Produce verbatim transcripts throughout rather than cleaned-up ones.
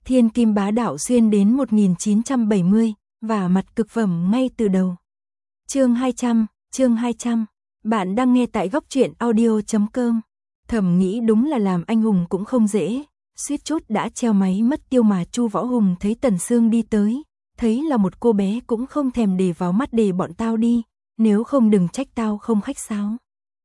Thiên kim bá đạo xuyên đến một nghìn chín trăm bảy mươi, và mặt cực phẩm ngay từ đầu. Chương hai trăm, chương hai trăm. Bạn đang nghe tại góc truyện audio chấm com. Thầm nghĩ đúng là làm anh hùng cũng không dễ, suýt chút đã treo máy mất tiêu mà Chu Võ Hùng thấy Tần Sương đi tới, thấy là một cô bé cũng không thèm để vào mắt để bọn tao đi, nếu không đừng trách tao không khách sáo.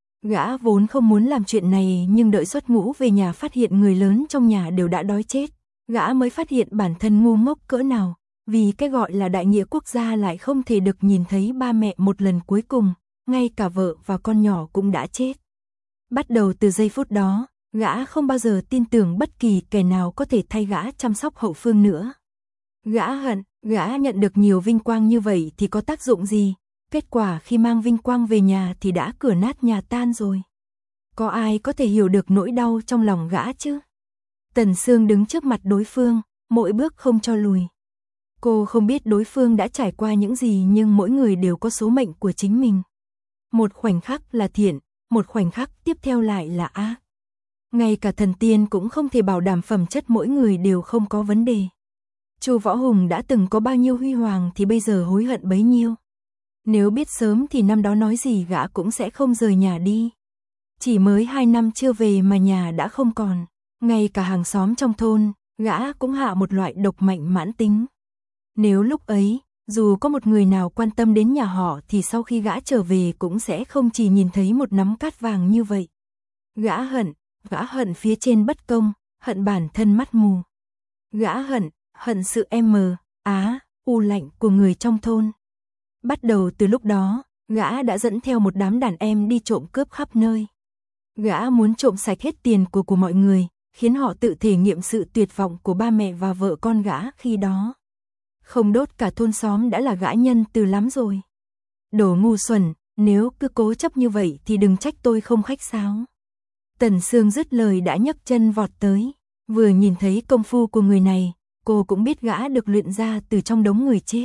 Gã vốn không muốn làm chuyện này nhưng đợi xuất ngũ về nhà phát hiện người lớn trong nhà đều đã đói chết, gã mới phát hiện bản thân ngu ngốc cỡ nào, vì cái gọi là đại nghĩa quốc gia lại không thể được nhìn thấy ba mẹ một lần cuối cùng, ngay cả vợ và con nhỏ cũng đã chết. Bắt đầu từ giây phút đó, gã không bao giờ tin tưởng bất kỳ kẻ nào có thể thay gã chăm sóc hậu phương nữa. Gã hận, gã nhận được nhiều vinh quang như vậy thì có tác dụng gì? Kết quả khi mang vinh quang về nhà thì đã cửa nát nhà tan rồi. Có ai có thể hiểu được nỗi đau trong lòng gã chứ? Tần Sương đứng trước mặt đối phương, mỗi bước không cho lùi. Cô không biết đối phương đã trải qua những gì nhưng mỗi người đều có số mệnh của chính mình. Một khoảnh khắc là thiện, một khoảnh khắc tiếp theo lại là ác. Ngay cả thần tiên cũng không thể bảo đảm phẩm chất mỗi người đều không có vấn đề. Chu Võ Hùng đã từng có bao nhiêu huy hoàng thì bây giờ hối hận bấy nhiêu. Nếu biết sớm thì năm đó nói gì gã cũng sẽ không rời nhà đi. Chỉ mới hai năm chưa về mà nhà đã không còn. Ngay cả hàng xóm trong thôn, gã cũng hạ một loại độc mạnh mãn tính. Nếu lúc ấy, dù có một người nào quan tâm đến nhà họ thì sau khi gã trở về cũng sẽ không chỉ nhìn thấy một nắm cát vàng như vậy. Gã hận, gã hận phía trên bất công, hận bản thân mắt mù. Gã hận, hận sự em mờ, á, u lạnh của người trong thôn. Bắt đầu từ lúc đó, gã đã dẫn theo một đám đàn em đi trộm cướp khắp nơi. Gã muốn trộm sạch hết tiền của của mọi người, khiến họ tự thể nghiệm sự tuyệt vọng của ba mẹ và vợ con gã khi đó. Không đốt cả thôn xóm đã là gã nhân từ lắm rồi. Đồ ngu xuẩn, nếu cứ cố chấp như vậy thì đừng trách tôi không khách sáo. Tần Sương dứt lời đã nhấc chân vọt tới. Vừa nhìn thấy công phu của người này, cô cũng biết gã được luyện ra từ trong đống người chết.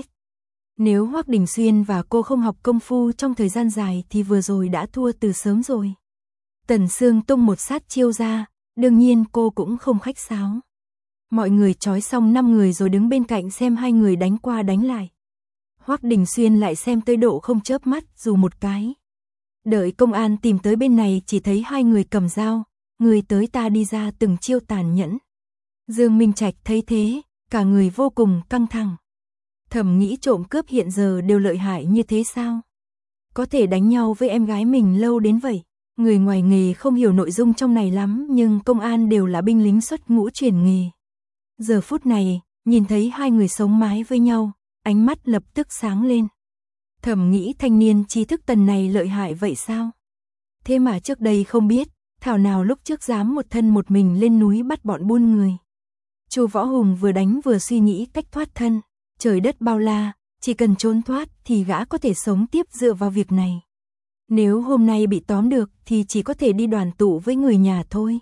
Nếu Hoắc Đình Xuyên và cô không học công phu trong thời gian dài thì vừa rồi đã thua từ sớm rồi. Tần Sương tung một sát chiêu ra, đương nhiên cô cũng không khách sáo. Mọi người trói xong năm người rồi đứng bên cạnh xem hai người đánh qua đánh lại. Hoắc Đình Xuyên lại xem tới độ không chớp mắt dù một cái. Đợi công an tìm tới bên này chỉ thấy hai người cầm dao, người tới ta đi ra từng chiêu tàn nhẫn. Dương Minh Trạch thấy thế, cả người vô cùng căng thẳng. Thầm nghĩ trộm cướp hiện giờ đều lợi hại như thế sao? Có thể đánh nhau với em gái mình lâu đến vậy. Người ngoài nghề không hiểu nội dung trong này lắm nhưng công an đều là binh lính xuất ngũ chuyển nghề. Giờ phút này, nhìn thấy hai người sống mái với nhau, ánh mắt lập tức sáng lên. Thầm nghĩ thanh niên trí thức Tần này lợi hại vậy sao? Thế mà trước đây không biết, thảo nào lúc trước dám một thân một mình lên núi bắt bọn buôn người. Chu Võ Hùng vừa đánh vừa suy nghĩ cách thoát thân. Trời đất bao la, chỉ cần trốn thoát thì gã có thể sống tiếp dựa vào việc này. Nếu hôm nay bị tóm được thì chỉ có thể đi đoàn tụ với người nhà thôi.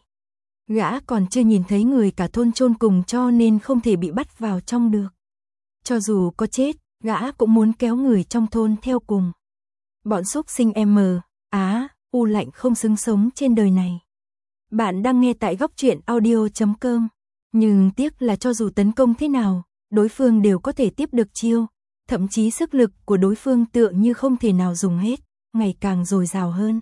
Gã còn chưa nhìn thấy người cả thôn chôn cùng cho nên không thể bị bắt vào trong được. Cho dù có chết, gã cũng muốn kéo người trong thôn theo cùng. Bọn xúc sinh em mờ, á, u lạnh không xứng sống trên đời này. Bạn đang nghe tại góc truyện audio chấm com. Nhưng tiếc là cho dù tấn công thế nào, đối phương đều có thể tiếp được chiêu, thậm chí sức lực của đối phương tựa như không thể nào dùng hết, ngày càng dồi dào hơn.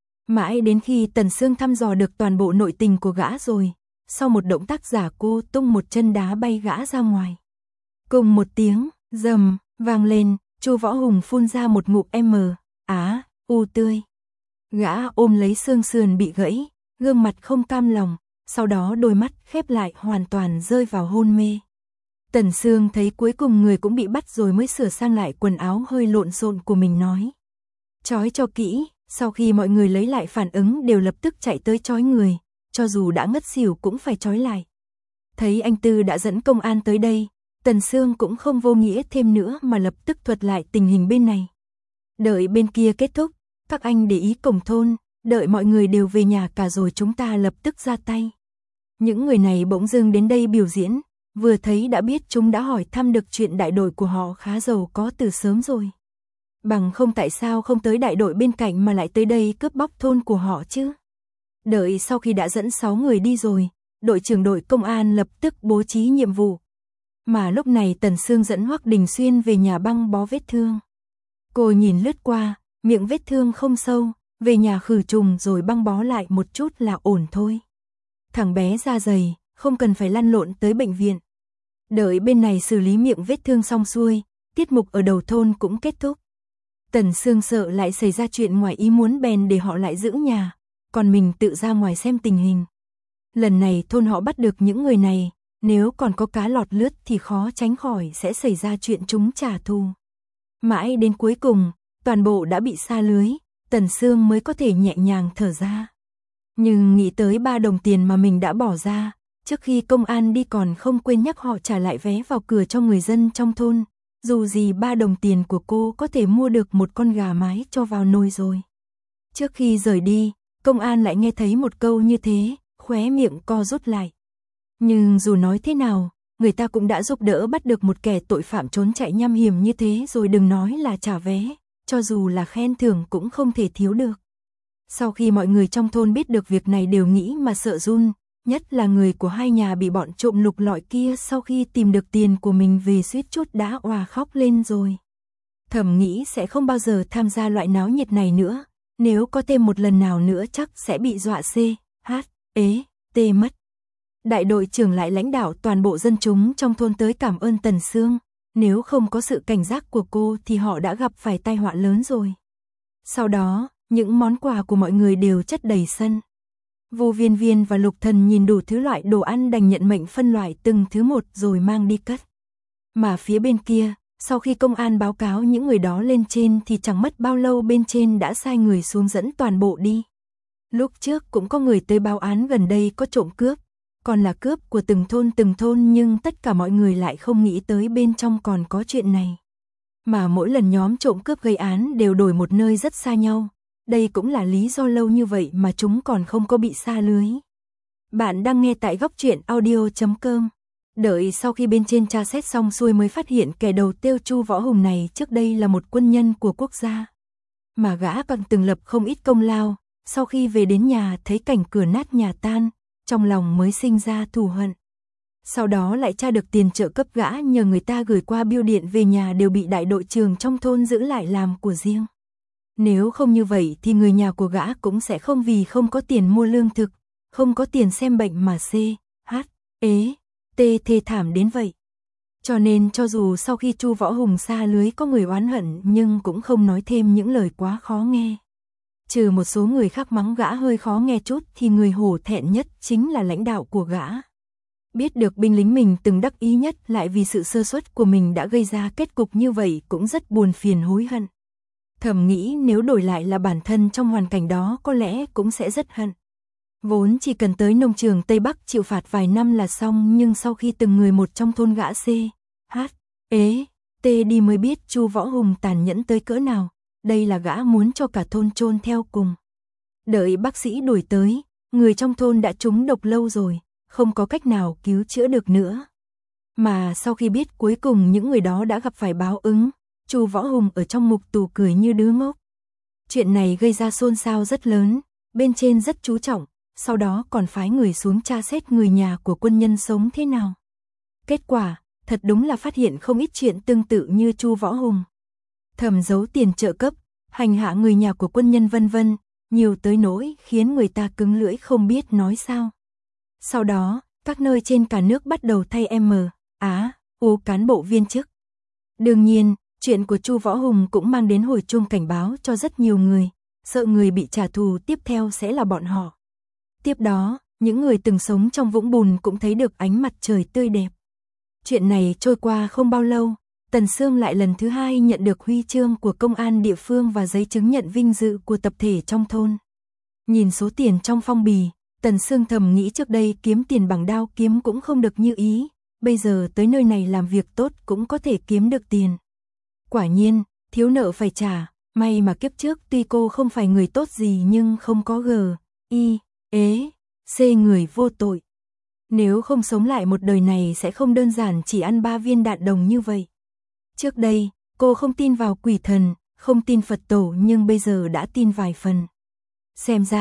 Mãi đến khi Tần Sương thăm dò được toàn bộ nội tình của gã rồi, sau một động tác giả cô tung một chân đá bay gã ra ngoài. Cùng một tiếng, rầm, vang lên, Chu Võ Hùng phun ra một ngụm M, á, u tươi. Gã ôm lấy xương sườn bị gãy, gương mặt không cam lòng, sau đó đôi mắt khép lại hoàn toàn rơi vào hôn mê. Tần Sương thấy cuối cùng người cũng bị bắt rồi mới sửa sang lại quần áo hơi lộn xộn của mình nói. Trói cho kỹ, sau khi mọi người lấy lại phản ứng đều lập tức chạy tới trói người, cho dù đã ngất xỉu cũng phải trói lại. Thấy anh Tư đã dẫn công an tới đây, Tần Sương cũng không vô nghĩa thêm nữa mà lập tức thuật lại tình hình bên này. Đợi bên kia kết thúc, các anh để ý cổng thôn, đợi mọi người đều về nhà cả rồi chúng ta lập tức ra tay. Những người này bỗng dưng đến đây biểu diễn. Vừa thấy đã biết chúng đã hỏi thăm được chuyện đại đội của họ khá giàu có từ sớm rồi. Bằng không tại sao không tới đại đội bên cạnh mà lại tới đây cướp bóc thôn của họ chứ? Đợi sau khi đã dẫn sáu người đi rồi, đội trưởng đội công an lập tức bố trí nhiệm vụ. Mà lúc này Tần Sương dẫn Hoắc Đình Xuyên về nhà băng bó vết thương. Cô nhìn lướt qua, miệng vết thương không sâu, về nhà khử trùng rồi băng bó lại một chút là ổn thôi. Thằng bé da dày, không cần phải lăn lộn tới bệnh viện. Đợi bên này xử lý miệng vết thương xong xuôi, tiết mục ở đầu thôn cũng kết thúc. Tần Sương sợ lại xảy ra chuyện ngoài ý muốn bèn để họ lại giữ nhà, còn mình tự ra ngoài xem tình hình. Lần này thôn họ bắt được những người này, nếu còn có cá lọt lướt thì khó tránh khỏi sẽ xảy ra chuyện chúng trả thù. Mãi đến cuối cùng, toàn bộ đã bị sa lưới, Tần Sương mới có thể nhẹ nhàng thở ra. Nhưng nghĩ tới ba đồng tiền mà mình đã bỏ ra, trước khi công an đi còn không quên nhắc họ trả lại vé vào cửa cho người dân trong thôn. Dù gì ba đồng tiền của cô có thể mua được một con gà mái cho vào nồi rồi. Trước khi rời đi, công an lại nghe thấy một câu như thế, khóe miệng co rút lại. Nhưng dù nói thế nào, người ta cũng đã giúp đỡ bắt được một kẻ tội phạm trốn chạy nham hiểm như thế rồi, đừng nói là trả vé, cho dù là khen thưởng cũng không thể thiếu được. Sau khi mọi người trong thôn biết được việc này đều nghĩ mà sợ run, nhất là người của hai nhà bị bọn trộm lục lọi kia sau khi tìm được tiền của mình về suýt chút đã òa khóc lên rồi. Thầm nghĩ sẽ không bao giờ tham gia loại náo nhiệt này nữa, nếu có thêm một lần nào nữa chắc sẽ bị dọa C, H, ế, T mất. Đại đội trưởng lại lãnh đạo toàn bộ dân chúng trong thôn tới cảm ơn Tần Sương, nếu không có sự cảnh giác của cô thì họ đã gặp phải tai họa lớn rồi. Sau đó, những món quà của mọi người đều chất đầy sân. Vô Viên Viên và Lục Thần nhìn đủ thứ loại đồ ăn đành nhận mệnh phân loại từng thứ một rồi mang đi cất. Mà phía bên kia, sau khi công an báo cáo những người đó lên trên thì chẳng mất bao lâu bên trên đã sai người xuống dẫn toàn bộ đi. Lúc trước cũng có người tới báo án gần đây có trộm cướp, còn là cướp của từng thôn từng thôn, nhưng tất cả mọi người lại không nghĩ tới bên trong còn có chuyện này. Mà mỗi lần nhóm trộm cướp gây án đều đổi một nơi rất xa nhau. Đây cũng là lý do lâu như vậy mà chúng còn không có bị sa lưới. Bạn đang nghe tại góc truyện audio chấm com. Đợi sau khi bên trên tra xét xong xuôi mới phát hiện kẻ đầu tiêu Chu Võ Hùng này trước đây là một quân nhân của quốc gia. Mà gã còn từng lập không ít công lao, sau khi về đến nhà thấy cảnh cửa nát nhà tan, trong lòng mới sinh ra thù hận. Sau đó lại tra được tiền trợ cấp gã nhờ người ta gửi qua bưu điện về nhà đều bị đại đội trưởng trong thôn giữ lại làm của riêng. Nếu không như vậy thì người nhà của gã cũng sẽ không vì không có tiền mua lương thực, không có tiền xem bệnh mà C, H, ế, T thê thảm đến vậy. Cho nên cho dù sau khi Chu Võ Hùng sa lưới có người oán hận nhưng cũng không nói thêm những lời quá khó nghe. Trừ một số người khác mắng gã hơi khó nghe chút thì người hổ thẹn nhất chính là lãnh đạo của gã. Biết được binh lính mình từng đắc ý nhất lại vì sự sơ suất của mình đã gây ra kết cục như vậy cũng rất buồn phiền hối hận. Thầm nghĩ nếu đổi lại là bản thân trong hoàn cảnh đó có lẽ cũng sẽ rất hận. Vốn chỉ cần tới nông trường Tây Bắc chịu phạt vài năm là xong, nhưng sau khi từng người một trong thôn gã C, H, ế, T đi mới biết Chu Võ Hùng tàn nhẫn tới cỡ nào. Đây là gã muốn cho cả thôn chôn theo cùng. Đợi bác sĩ đuổi tới, người trong thôn đã trúng độc lâu rồi, không có cách nào cứu chữa được nữa. Mà sau khi biết cuối cùng những người đó đã gặp phải báo ứng, Chu Võ Hùng ở trong ngục tù cười như đứa ngốc. Chuyện này gây ra xôn xao rất lớn, bên trên rất chú trọng, sau đó còn phái người xuống tra xét người nhà của quân nhân sống thế nào. Kết quả, thật đúng là phát hiện không ít chuyện tương tự như Chu Võ Hùng. Thầm giấu tiền trợ cấp, hành hạ người nhà của quân nhân vân vân, nhiều tới nỗi khiến người ta cứng lưỡi không biết nói sao. Sau đó, các nơi trên cả nước bắt đầu thay M, Á, U cán bộ viên chức. Đương nhiên, chuyện của Chu Võ Hùng cũng mang đến hồi chuông cảnh báo cho rất nhiều người, sợ người bị trả thù tiếp theo sẽ là bọn họ. Tiếp đó, những người từng sống trong vũng bùn cũng thấy được ánh mặt trời tươi đẹp. Chuyện này trôi qua không bao lâu, Tần Sương lại lần thứ hai nhận được huy chương của công an địa phương và giấy chứng nhận vinh dự của tập thể trong thôn. Nhìn số tiền trong phong bì, Tần Sương thầm nghĩ trước đây kiếm tiền bằng đao kiếm cũng không được như ý, bây giờ tới nơi này làm việc tốt cũng có thể kiếm được tiền. Quả nhiên, thiếu nợ phải trả, may mà kiếp trước tuy cô không phải người tốt gì nhưng không có G, I, ế, C người vô tội. Nếu không sống lại một đời này sẽ không đơn giản chỉ ăn ba viên đạn đồng như vậy. Trước đây, cô không tin vào quỷ thần, không tin Phật tổ nhưng bây giờ đã tin vài phần. Xem ra,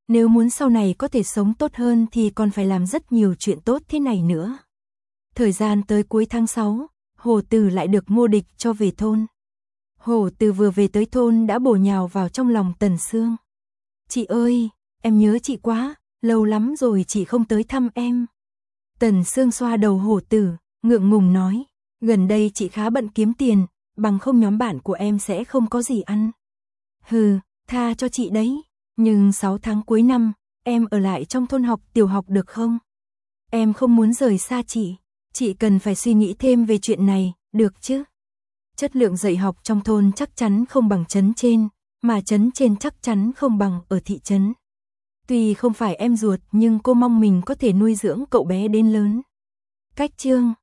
Nếu muốn sau này có thể sống tốt hơn thì còn phải làm rất nhiều chuyện tốt thế này nữa. Thời gian tới cuối tháng sáu, Hồ Từ lại được Ngô Địch cho về thôn. Hồ Từ vừa về tới thôn đã bổ nhào vào trong lòng Tần Sương. Chị ơi, em nhớ chị quá, lâu lắm rồi chị không tới thăm em. Tần Sương xoa đầu Hồ Từ, ngượng ngùng nói, gần đây chị khá bận kiếm tiền, bằng không nhóm bạn của em sẽ không có gì ăn. Hừ, tha cho chị đấy, nhưng sáu tháng cuối năm, em ở lại trong thôn học tiểu học được không? Em không muốn rời xa chị, chị cần phải suy nghĩ thêm về chuyện này, được chứ? Chất lượng dạy học trong thôn chắc chắn không bằng trấn trên, mà trấn trên chắc chắn không bằng ở thị trấn. Tuy không phải em ruột nhưng cô mong mình có thể nuôi dưỡng cậu bé đến lớn. Cách chương